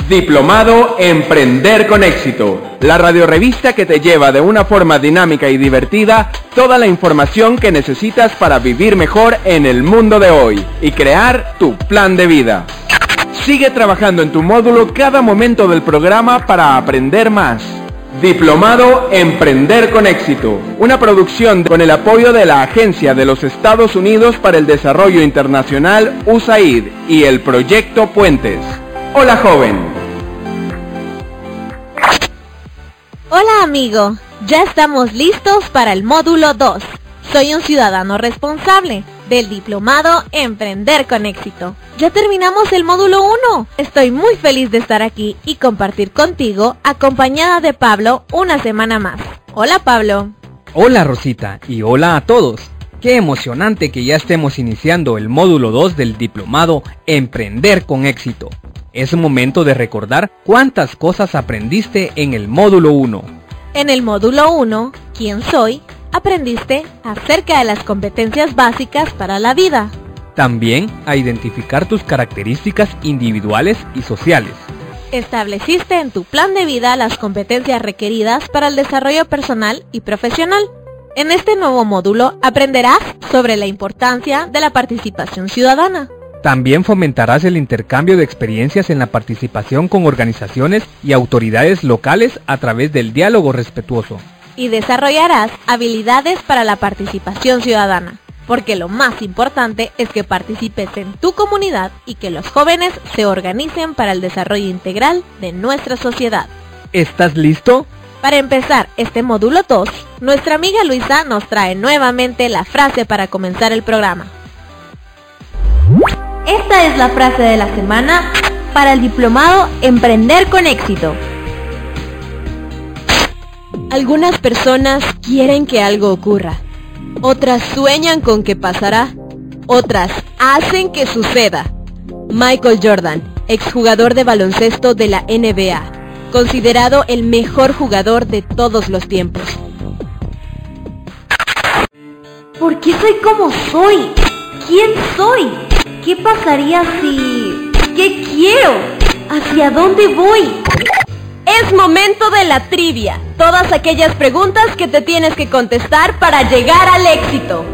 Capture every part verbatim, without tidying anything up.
Diplomado Emprender con Éxito, la radiorrevista que te lleva de una forma dinámica y divertida toda la información que necesitas para vivir mejor en el mundo de hoy y crear tu plan de vida. Sigue trabajando en tu módulo cada momento del programa para aprender más. Diplomado Emprender con Éxito, una producción con el apoyo de la Agencia de los Estados Unidos para el Desarrollo Internacional U S A I D y el Proyecto Puentes. Hola, joven. Hola, amigo. Ya estamos listos para el módulo dos. Soy un ciudadano responsable del Diplomado Emprender con Éxito. Ya terminamos el módulo uno. Estoy muy feliz de estar aquí y compartir contigo, acompañada de Pablo, una semana más. Hola, Pablo. Hola, Rosita, y hola a todos. Qué emocionante que ya estemos iniciando el módulo dos del Diplomado Emprender con Éxito. Es momento de recordar cuántas cosas aprendiste en el módulo uno. En el módulo uno, ¿quién soy?, aprendiste acerca de las competencias básicas para la vida. También a identificar tus características individuales y sociales. Estableciste en tu plan de vida las competencias requeridas para el desarrollo personal y profesional. En este nuevo módulo aprenderás sobre la importancia de la participación ciudadana. También fomentarás el intercambio de experiencias en la participación con organizaciones y autoridades locales a través del diálogo respetuoso. Y desarrollarás habilidades para la participación ciudadana, porque lo más importante es que participes en tu comunidad y que los jóvenes se organicen para el desarrollo integral de nuestra sociedad. ¿Estás listo? Para empezar este módulo dos, nuestra amiga Luisa nos trae nuevamente la frase para comenzar el programa. Esta es la frase de la semana para el Diplomado Emprender con Éxito. Algunas personas quieren que algo ocurra, otras sueñan con que pasará, otras hacen que suceda. Michael Jordan, exjugador de baloncesto de la N B A, considerado el mejor jugador de todos los tiempos. ¿Por qué soy como soy? ¿Quién soy? ¿Qué pasaría si...? ¿Qué quiero? ¿Hacia dónde voy? Es momento de la trivia. Todas aquellas preguntas que te tienes que contestar para llegar al éxito.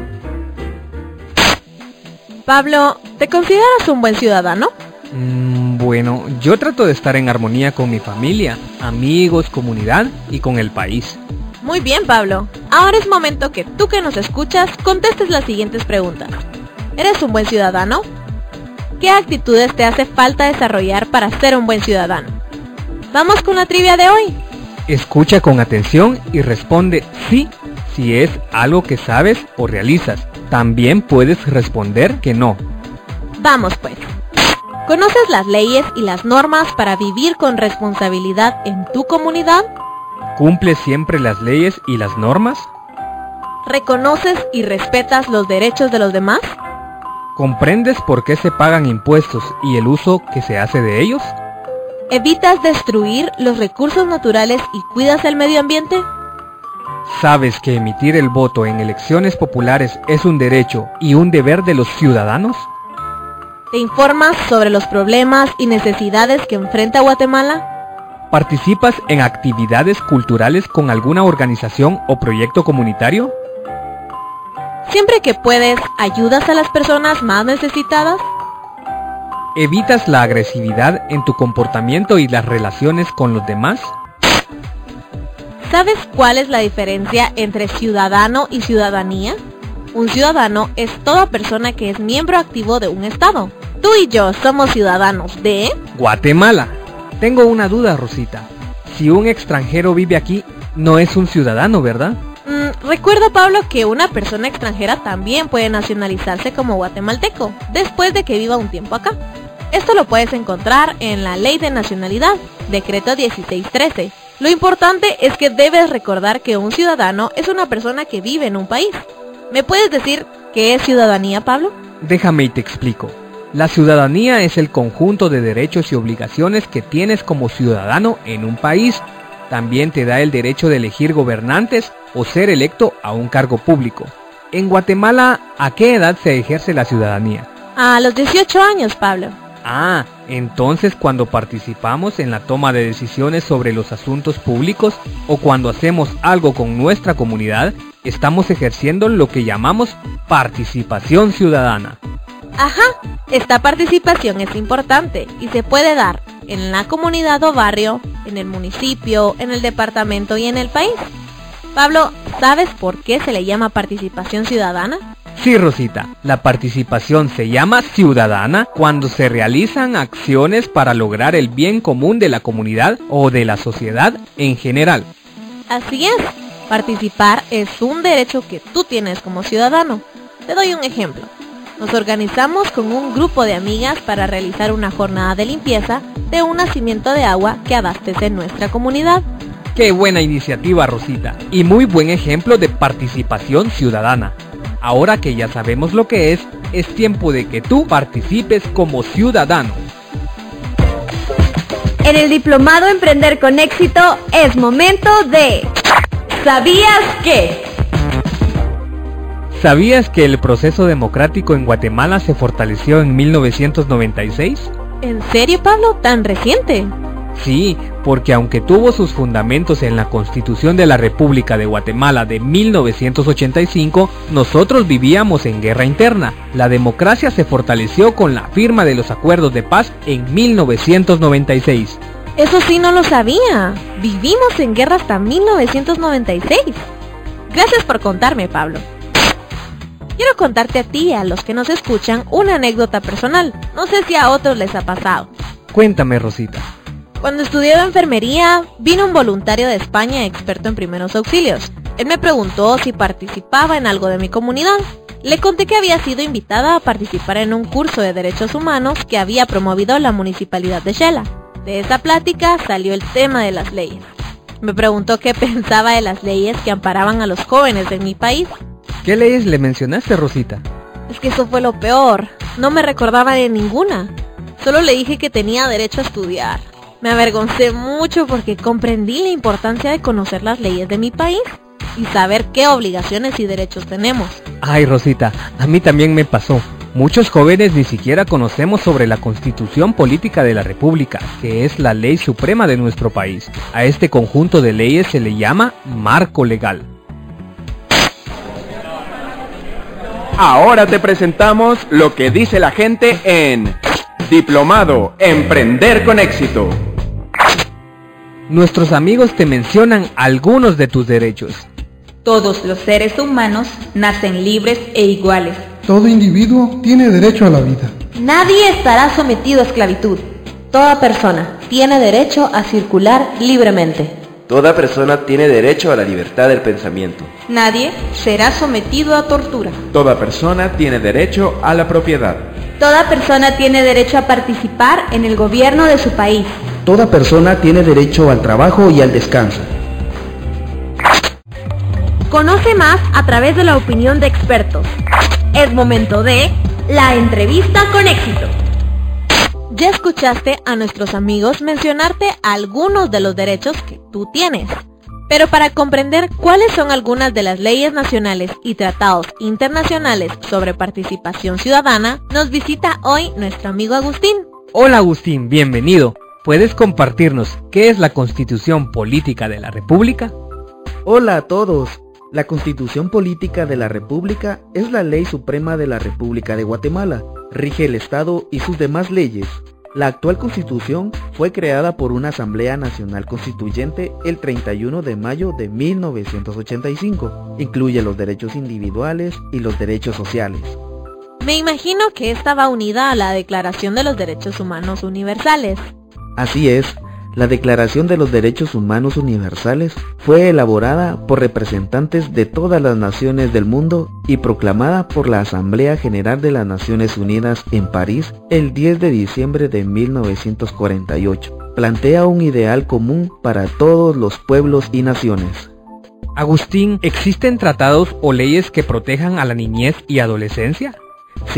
Pablo, ¿te consideras un buen ciudadano? Mm, bueno, yo trato de estar en armonía con mi familia, amigos, comunidad y con el país. Muy bien, Pablo. Ahora es momento que tú que nos escuchas contestes las siguientes preguntas. ¿Eres un buen ciudadano? ¿Qué actitudes te hace falta desarrollar para ser un buen ciudadano? Vamos con la trivia de hoy. Escucha con atención y responde sí si es algo que sabes o realizas. También puedes responder que no. Vamos pues. ¿Conoces las leyes y las normas para vivir con responsabilidad en tu comunidad? ¿Cumples siempre las leyes y las normas? ¿Reconoces y respetas los derechos de los demás? ¿Comprendes por qué se pagan impuestos y el uso que se hace de ellos? ¿Evitas destruir los recursos naturales y cuidas el medio ambiente? ¿Sabes que emitir el voto en elecciones populares es un derecho y un deber de los ciudadanos? ¿Te informas sobre los problemas y necesidades que enfrenta Guatemala? ¿Participas en actividades culturales con alguna organización o proyecto comunitario? Siempre que puedes, ¿ayudas a las personas más necesitadas? ¿Evitas la agresividad en tu comportamiento y las relaciones con los demás? ¿Sabes cuál es la diferencia entre ciudadano y ciudadanía? Un ciudadano es toda persona que es miembro activo de un estado. Tú y yo somos ciudadanos de... Guatemala. Tengo una duda, Rosita. Si un extranjero vive aquí, no es un ciudadano, ¿verdad? Mm, recuerda, Pablo, que una persona extranjera también puede nacionalizarse como guatemalteco, después de que viva un tiempo acá. Esto lo puedes encontrar en la Ley de Nacionalidad, Decreto dieciséis trece. Lo importante es que debes recordar que un ciudadano es una persona que vive en un país. ¿Me puedes decir qué es ciudadanía, Pablo? Déjame y te explico. La ciudadanía es el conjunto de derechos y obligaciones que tienes como ciudadano en un país. También te da el derecho de elegir gobernantes o ser electo a un cargo público. En Guatemala, ¿a qué edad se ejerce la ciudadanía? A los dieciocho años, Pablo. Ah, Entonces, cuando participamos en la toma de decisiones sobre los asuntos públicos o cuando hacemos algo con nuestra comunidad, estamos ejerciendo lo que llamamos participación ciudadana. Ajá, esta participación es importante y se puede dar en la comunidad o barrio, en el municipio, en el departamento y en el país. Pablo, ¿sabes por qué se le llama participación ciudadana? Sí, Rosita, la participación se llama ciudadana cuando se realizan acciones para lograr el bien común de la comunidad o de la sociedad en general. Así es, participar es un derecho que tú tienes como ciudadano. Te doy un ejemplo. Nos organizamos con un grupo de amigas para realizar una jornada de limpieza de un nacimiento de agua que abastece en nuestra comunidad. ¡Qué buena iniciativa, Rosita! Y muy buen ejemplo de participación ciudadana. Ahora que ya sabemos lo que es, es tiempo de que tú participes como ciudadano. En el Diplomado Emprender con Éxito es momento de... ¿Sabías qué? ¿Sabías que el proceso democrático en Guatemala se fortaleció en mil novecientos noventa y seis? ¿En serio, Pablo? ¿Tan reciente? Sí, porque aunque tuvo sus fundamentos en la Constitución de la República de Guatemala de mil novecientos ochenta y cinco, nosotros vivíamos en guerra interna. La democracia se fortaleció con la firma de los acuerdos de paz en mil novecientos noventa y seis. Eso sí no lo sabía. Vivimos en guerra hasta mil novecientos noventa y seis. Gracias por contarme, Pablo. Quiero contarte a ti y a los que nos escuchan una anécdota personal. No sé si a otros les ha pasado. Cuéntame, Rosita. Cuando estudiaba enfermería, vino un voluntario de España experto en primeros auxilios. Él me preguntó si participaba en algo de mi comunidad. Le conté que había sido invitada a participar en un curso de derechos humanos que había promovido la municipalidad de Xela. De esa plática salió el tema de las leyes. Me preguntó qué pensaba de las leyes que amparaban a los jóvenes de mi país. ¿Qué leyes le mencionaste, Rosita? Es que eso fue lo peor. No me recordaba de ninguna. Solo le dije que tenía derecho a estudiar. Me avergoncé mucho porque comprendí la importancia de conocer las leyes de mi país y saber qué obligaciones y derechos tenemos. Ay, Rosita, a mí también me pasó. Muchos jóvenes ni siquiera conocemos sobre la Constitución Política de la República, que es la ley suprema de nuestro país. A este conjunto de leyes se le llama marco legal. Ahora te presentamos lo que dice la gente en Diplomado Emprender con Éxito. Nuestros amigos te mencionan algunos de tus derechos. Todos los seres humanos nacen libres e iguales. Todo individuo tiene derecho a la vida. Nadie estará sometido a esclavitud. Toda persona tiene derecho a circular libremente. Toda persona tiene derecho a la libertad del pensamiento. Nadie será sometido a tortura. Toda persona tiene derecho a la propiedad. Toda persona tiene derecho a participar en el gobierno de su país. Toda persona tiene derecho al trabajo y al descanso. Conoce más a través de la opinión de expertos. Es momento de la entrevista con éxito. Ya escuchaste a nuestros amigos mencionarte algunos de los derechos que tú tienes. Pero para comprender cuáles son algunas de las leyes nacionales y tratados internacionales sobre participación ciudadana, nos visita hoy nuestro amigo Agustín. Hola Agustín, bienvenido. ¿Puedes compartirnos qué es la Constitución Política de la República? Hola a todos. La Constitución Política de la República es la ley suprema de la República de Guatemala. Rige el Estado y sus demás leyes. La actual Constitución fue creada por una Asamblea Nacional Constituyente el treinta y uno de mayo de mil novecientos ochenta y cinco. Incluye los derechos individuales y los derechos sociales. Me imagino que esta va unida a la Declaración de los Derechos Humanos Universales. Así es, la Declaración de los Derechos Humanos Universales fue elaborada por representantes de todas las naciones del mundo y proclamada por la Asamblea General de las Naciones Unidas en París el diez de diciembre de mil novecientos cuarenta y ocho. Plantea un ideal común para todos los pueblos y naciones. Agustín, ¿existen tratados o leyes que protejan a la niñez y adolescencia? Sí,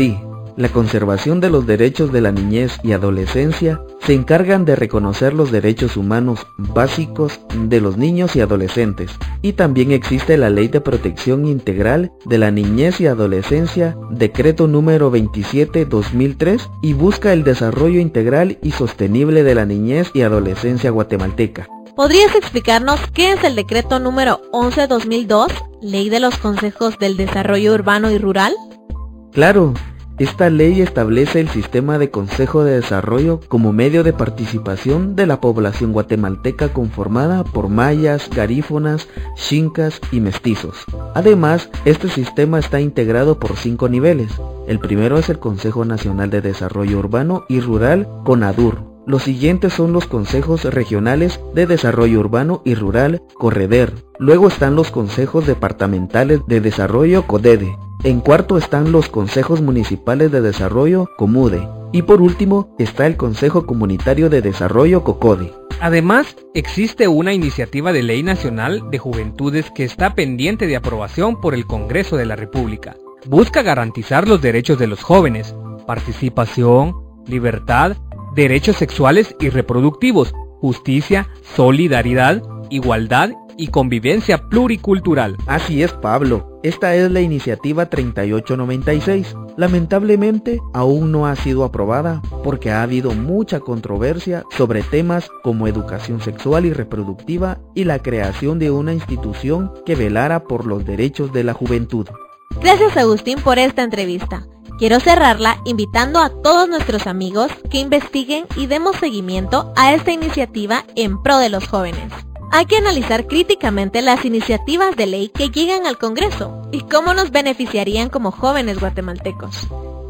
La conservación de los derechos de la niñez y adolescencia se encargan de reconocer los derechos humanos básicos de los niños y adolescentes. Y también existe la Ley de Protección Integral de la Niñez y Adolescencia, decreto número veintisiete guión dos mil tres, y busca el desarrollo integral y sostenible de la niñez y adolescencia guatemalteca. ¿Podrías explicarnos qué es el decreto número once guión dos mil dos, Ley de los Consejos del Desarrollo Urbano y Rural? Claro. Esta ley establece el sistema de Consejo de Desarrollo como medio de participación de la población guatemalteca conformada por mayas, garífonas, xincas y mestizos. Además, este sistema está integrado por cinco niveles. El primero es el Consejo Nacional de Desarrollo Urbano y Rural, CONADUR. Los siguientes son los Consejos Regionales de Desarrollo Urbano y Rural, CORREDER. Luego están los Consejos Departamentales de Desarrollo, CODEDE. En cuarto están los Consejos Municipales de Desarrollo, COMUDE. Y por último está el Consejo Comunitario de Desarrollo, COCODE. Además, existe una iniciativa de Ley Nacional de Juventudes que está pendiente de aprobación por el Congreso de la República. Busca garantizar los derechos de los jóvenes, participación, libertad, derechos sexuales y reproductivos, justicia, solidaridad, igualdad y convivencia pluricultural. Así es, Pablo. Esta es la iniciativa treinta y ocho noventa y seis. Lamentablemente, aún no ha sido aprobada porque ha habido mucha controversia sobre temas como educación sexual y reproductiva y la creación de una institución que velara por los derechos de la juventud. Gracias, Agustín, por esta entrevista. Quiero cerrarla invitando a todos nuestros amigos que investiguen y demos seguimiento a esta iniciativa en pro de los jóvenes. Hay que analizar críticamente las iniciativas de ley que llegan al Congreso y cómo nos beneficiarían como jóvenes guatemaltecos.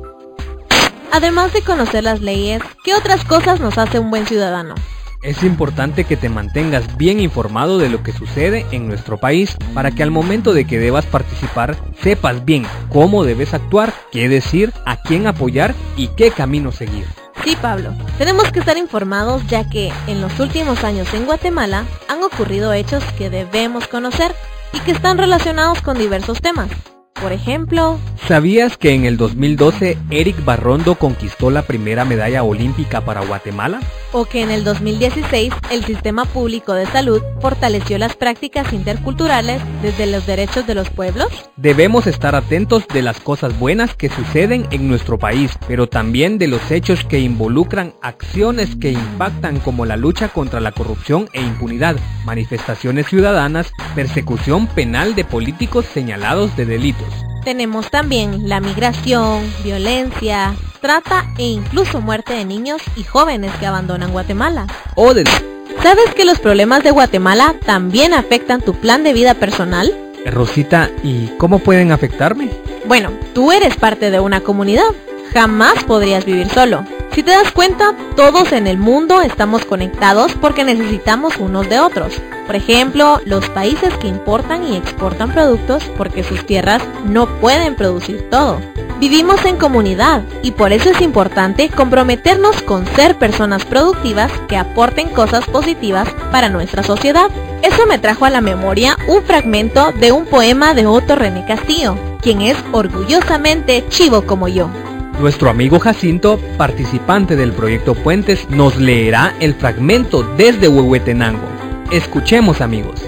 Además de conocer las leyes, ¿qué otras cosas nos hace un buen ciudadano? Es importante que te mantengas bien informado de lo que sucede en nuestro país para que al momento de que debas participar sepas bien cómo debes actuar, qué decir, a quién apoyar y qué camino seguir. Sí, Pablo, tenemos que estar informados ya que en los últimos años en Guatemala han ocurrido hechos que debemos conocer y que están relacionados con diversos temas. Por ejemplo, ¿sabías que en el dos mil doce Eric Barrondo conquistó la primera medalla olímpica para Guatemala? ¿O que en el dos mil dieciséis el Sistema Público de Salud fortaleció las prácticas interculturales desde los derechos de los pueblos? Debemos estar atentos de las cosas buenas que suceden en nuestro país, pero también de los hechos que involucran acciones que impactan como la lucha contra la corrupción e impunidad, manifestaciones ciudadanas, persecución penal de políticos señalados de delitos. Tenemos también la migración, violencia, trata e incluso muerte de niños y jóvenes que abandonan Guatemala. O de... ¿Sabes que los problemas de Guatemala también afectan tu plan de vida personal? Rosita, ¿y cómo pueden afectarme? Bueno, tú eres parte de una comunidad. Jamás podrías vivir solo. Si te das cuenta, todos en el mundo estamos conectados porque necesitamos unos de otros. Por ejemplo, los países que importan y exportan productos porque sus tierras no pueden producir todo. Vivimos en comunidad y por eso es importante comprometernos con ser personas productivas que aporten cosas positivas para nuestra sociedad. Eso me trajo a la memoria un fragmento de un poema de Otto René Castillo, quien es orgullosamente chivo como yo. Nuestro amigo Jacinto, participante del proyecto Puentes, nos leerá el fragmento desde Huehuetenango. Escuchemos, amigos.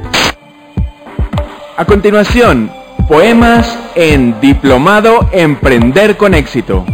A continuación, poemas en Diplomado Emprender con Éxito.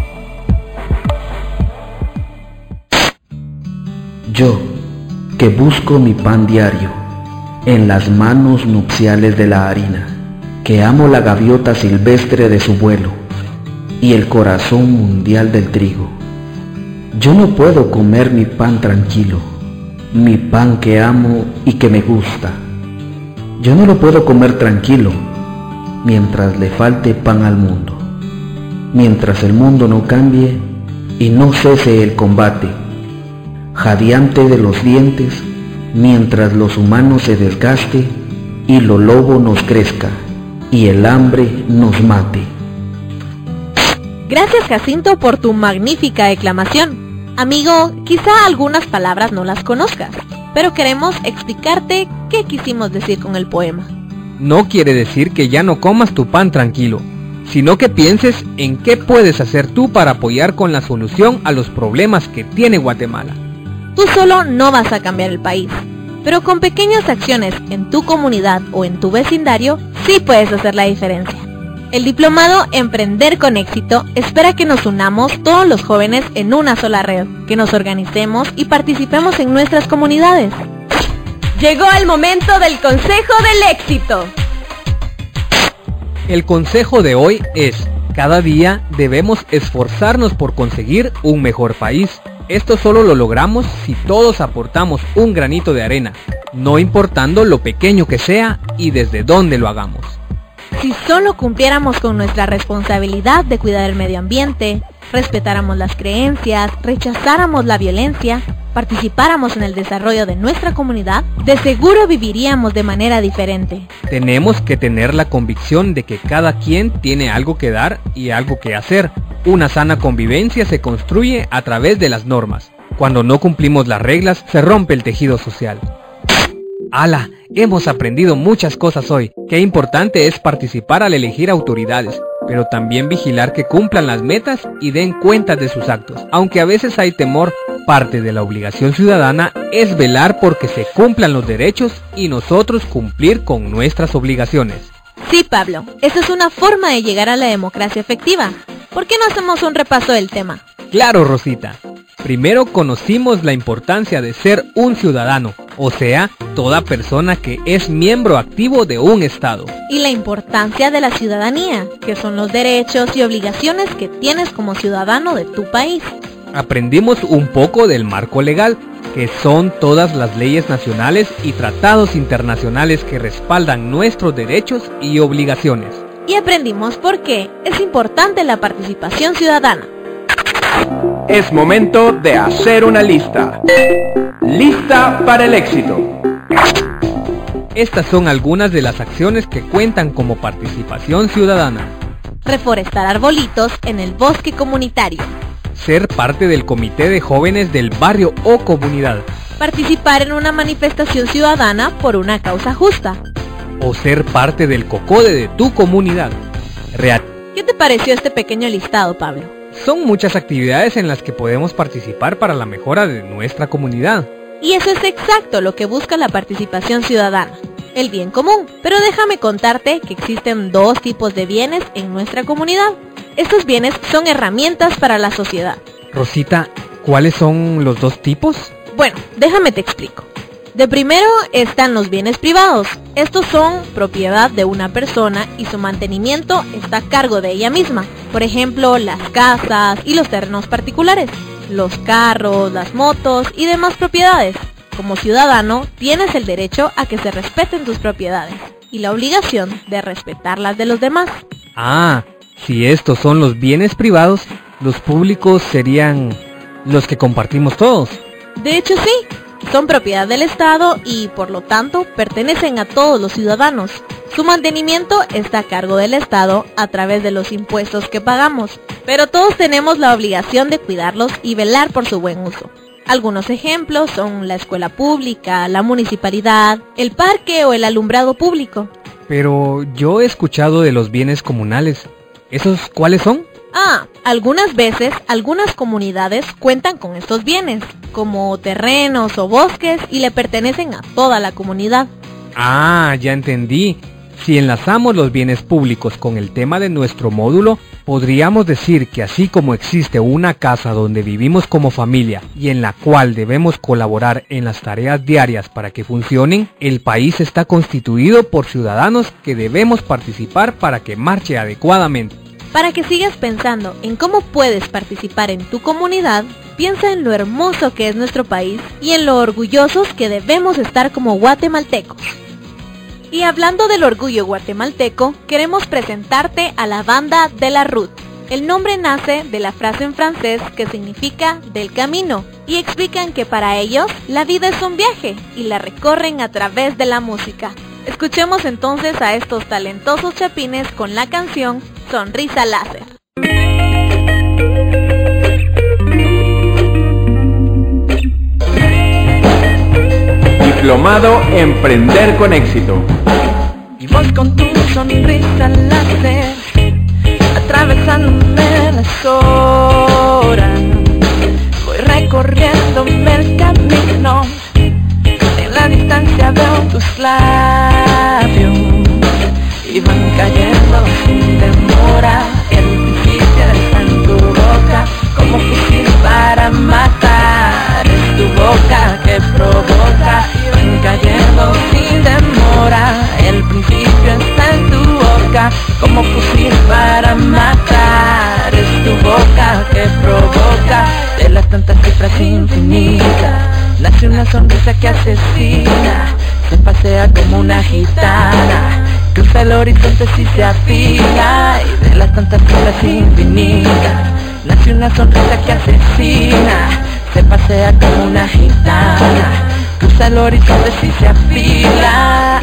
Yo, que busco mi pan diario, en las manos nupciales de la harina, que amo la gaviota silvestre de su vuelo, y el corazón mundial del trigo. Yo no puedo comer mi pan tranquilo, mi pan que amo y que me gusta. Yo no lo puedo comer tranquilo, mientras le falte pan al mundo, mientras el mundo no cambie y no cese el combate, jadeante de los dientes, mientras los humanos se desgaste y lo lobo nos crezca y el hambre nos mate. Gracias, Jacinto, por tu magnífica declamación. Amigo, quizá algunas palabras no las conozcas, pero queremos explicarte qué quisimos decir con el poema. No quiere decir que ya no comas tu pan tranquilo, sino que pienses en qué puedes hacer tú para apoyar con la solución a los problemas que tiene Guatemala. Tú solo no vas a cambiar el país, pero con pequeñas acciones en tu comunidad o en tu vecindario, sí puedes hacer la diferencia. El diplomado Emprender con Éxito espera que nos unamos todos los jóvenes en una sola red, que nos organicemos y participemos en nuestras comunidades. Llegó el momento del Consejo del Éxito. El consejo de hoy es: cada día debemos esforzarnos por conseguir un mejor país. Esto solo lo logramos si todos aportamos un granito de arena, no importando lo pequeño que sea y desde dónde lo hagamos. Si solo cumpliéramos con nuestra responsabilidad de cuidar el medio ambiente, respetáramos las creencias, rechazáramos la violencia, participáramos en el desarrollo de nuestra comunidad, de seguro viviríamos de manera diferente. Tenemos que tener la convicción de que cada quien tiene algo que dar y algo que hacer. Una sana convivencia se construye a través de las normas. Cuando no cumplimos las reglas, se rompe el tejido social. ¡Hala! Hemos aprendido muchas cosas hoy. Qué importante es participar al elegir autoridades, pero también vigilar que cumplan las metas y den cuenta de sus actos. Aunque a veces hay temor, parte de la obligación ciudadana es velar porque se cumplan los derechos y nosotros cumplir con nuestras obligaciones. Sí, Pablo, esa es una forma de llegar a la democracia efectiva. ¿Por qué no hacemos un repaso del tema? Claro, Rosita. Primero conocimos la importancia de ser un ciudadano, o sea, toda persona que es miembro activo de un Estado. Y la importancia de la ciudadanía, que son los derechos y obligaciones que tienes como ciudadano de tu país. Aprendimos un poco del marco legal, que son todas las leyes nacionales y tratados internacionales que respaldan nuestros derechos y obligaciones. Y aprendimos por qué es importante la participación ciudadana. Es momento de hacer una lista. Lista para el éxito. Estas son algunas de las acciones que cuentan como participación ciudadana. Reforestar arbolitos en el bosque comunitario. Ser parte del comité de jóvenes del barrio o comunidad. Participar en una manifestación ciudadana por una causa justa. O ser parte del COCODE de tu comunidad. Real. ¿Qué te pareció este pequeño listado, Pablo? Son muchas actividades en las que podemos participar para la mejora de nuestra comunidad. Y eso es exacto lo que busca la participación ciudadana, el bien común. Pero déjame contarte que existen dos tipos de bienes en nuestra comunidad. Estos bienes son herramientas para la sociedad. Rosita, ¿cuáles son los dos tipos? Bueno, déjame te explico. De primero están los bienes privados. Estos son propiedad de una persona y su mantenimiento está a cargo de ella misma. Por ejemplo, las casas y los terrenos particulares, los carros, las motos y demás propiedades. Como ciudadano, tienes el derecho a que se respeten tus propiedades y la obligación de respetar las de los demás. Ah, si estos son los bienes privados, los públicos serían los que compartimos todos. De hecho, sí. Son propiedad del Estado y, por lo tanto, pertenecen a todos los ciudadanos. Su mantenimiento está a cargo del Estado a través de los impuestos que pagamos, pero todos tenemos la obligación de cuidarlos y velar por su buen uso. Algunos ejemplos son la escuela pública, la municipalidad, el parque o el alumbrado público. Pero yo he escuchado de los bienes comunales. ¿Esos cuáles son? Ah, algunas veces, algunas comunidades cuentan con estos bienes, como terrenos o bosques, y le pertenecen a toda la comunidad. Ah, ya entendí. Si enlazamos los bienes públicos con el tema de nuestro módulo, podríamos decir que así como existe una casa donde vivimos como familia y en la cual debemos colaborar en las tareas diarias para que funcionen, el país está constituido por ciudadanos que debemos participar para que marche adecuadamente. Para que sigas pensando en cómo puedes participar en tu comunidad, piensa en lo hermoso que es nuestro país y en lo orgullosos que debemos estar como guatemaltecos. Y hablando del orgullo guatemalteco, queremos presentarte a la banda de la Ruth. El nombre nace de la frase en francés que significa del camino, y explican que para ellos la vida es un viaje y la recorren a través de la música. Escuchemos entonces a estos talentosos chapines con la canción Sonrisa Láser. Diplomado Emprender con Éxito. Y vos con tu sonrisa láser atravesándome las horas, voy recorriéndome el camino, en la distancia veo tus labios y van cayendo sin demora, el principio está en tu boca, como fusil para matar, es tu boca que provoca, y van cayendo sin demora, el principio está en tu boca, como fusil para matar, es tu boca que provoca, de las tantas cifras infinitas, nace una sonrisa que asesina, se pasea como una gitana, cruza el horizonte si se afila, y de las tantas cifras infinitas, nace una sonrisa que asesina, se pasea como una gitana, cruza el horizonte si se afila.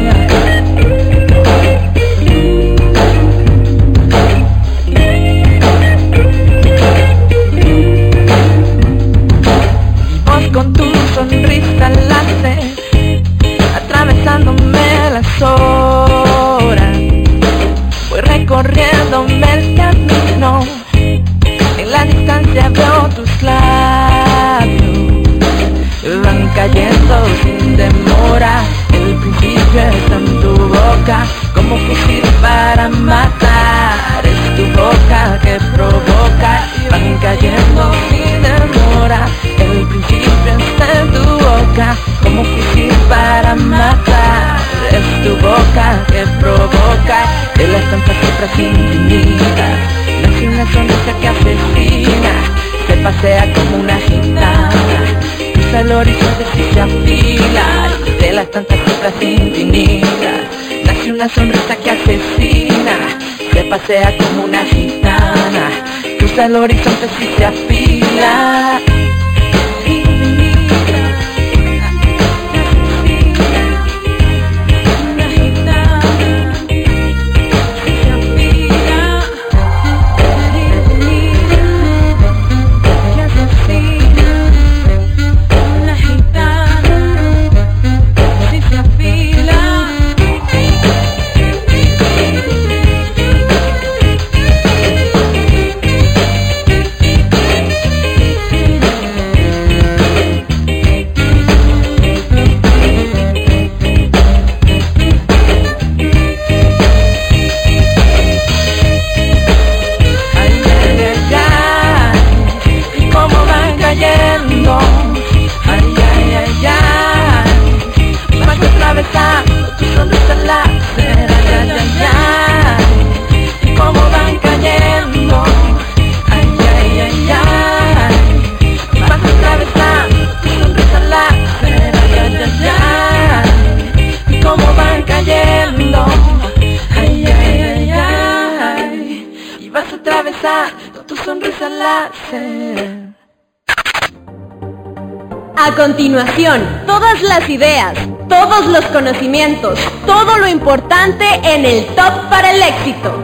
Y vos con tu sonrisa láser, atravesándome las horas, voy recorriéndome el camino, en la distancia veo tus labios, van cayendo sin demora, el principio está en tu boca, como fusil para matar, es tu boca que provoca, van cayendo sin demora, el principio está en tu boca, como fusil para matar, es tu boca que provoca, de las tantas cifras infinitas, nace una sonrisa que asesina, se pasea como una gitana, cruza el horizonte si se afila, de las tantas cifras infinitas, nace una sonrisa que asesina, se pasea como una gitana, cruza el horizonte si se afila. Tu sonrisa láser. A continuación, todas las ideas, todos los conocimientos, todo lo importante en el Top para el Éxito.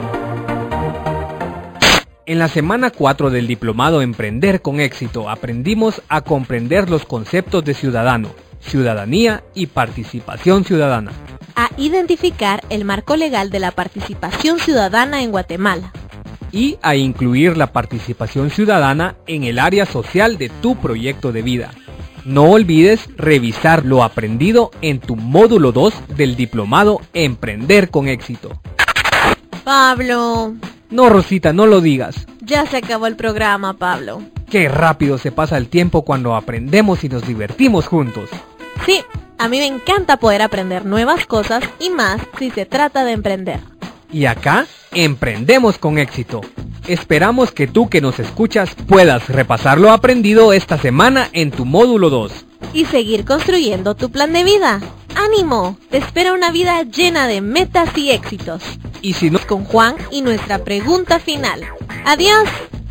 En la semana cuatro del diplomado Emprender con Éxito aprendimos a comprender los conceptos de ciudadano, ciudadanía y participación ciudadana. A identificar el marco legal de la participación ciudadana en Guatemala. Y a incluir la participación ciudadana en el área social de tu proyecto de vida. No olvides revisar lo aprendido en tu módulo dos del diplomado Emprender con Éxito. Pablo. No, Rosita, no lo digas. Ya se acabó el programa, Pablo. Qué rápido se pasa el tiempo cuando aprendemos y nos divertimos juntos. Sí, a mí me encanta poder aprender nuevas cosas y más si se trata de emprender. Y acá, emprendemos con éxito. Esperamos que tú que nos escuchas puedas repasar lo aprendido esta semana en tu módulo dos. Y seguir construyendo tu plan de vida. ¡Ánimo! Te espera una vida llena de metas y éxitos. Y si no... Con Juan y nuestra pregunta final. ¡Adiós!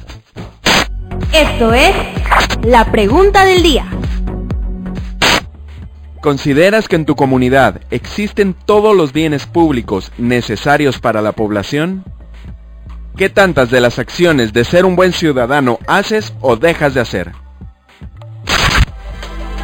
Esto es la pregunta del día. ¿Consideras que en tu comunidad existen todos los bienes públicos necesarios para la población? ¿Qué tantas de las acciones de ser un buen ciudadano haces o dejas de hacer?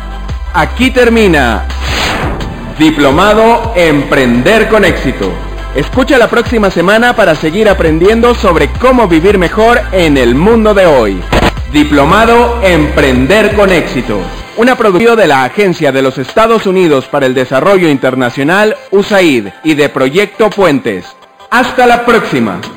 Aquí termina Diplomado Emprender con Éxito. Escucha la próxima semana para seguir aprendiendo sobre cómo vivir mejor en el mundo de hoy. Diplomado Emprender con Éxito. Una producción de la Agencia de los Estados Unidos para el Desarrollo Internacional, U S A I D, y de Proyecto Puentes. ¡Hasta la próxima!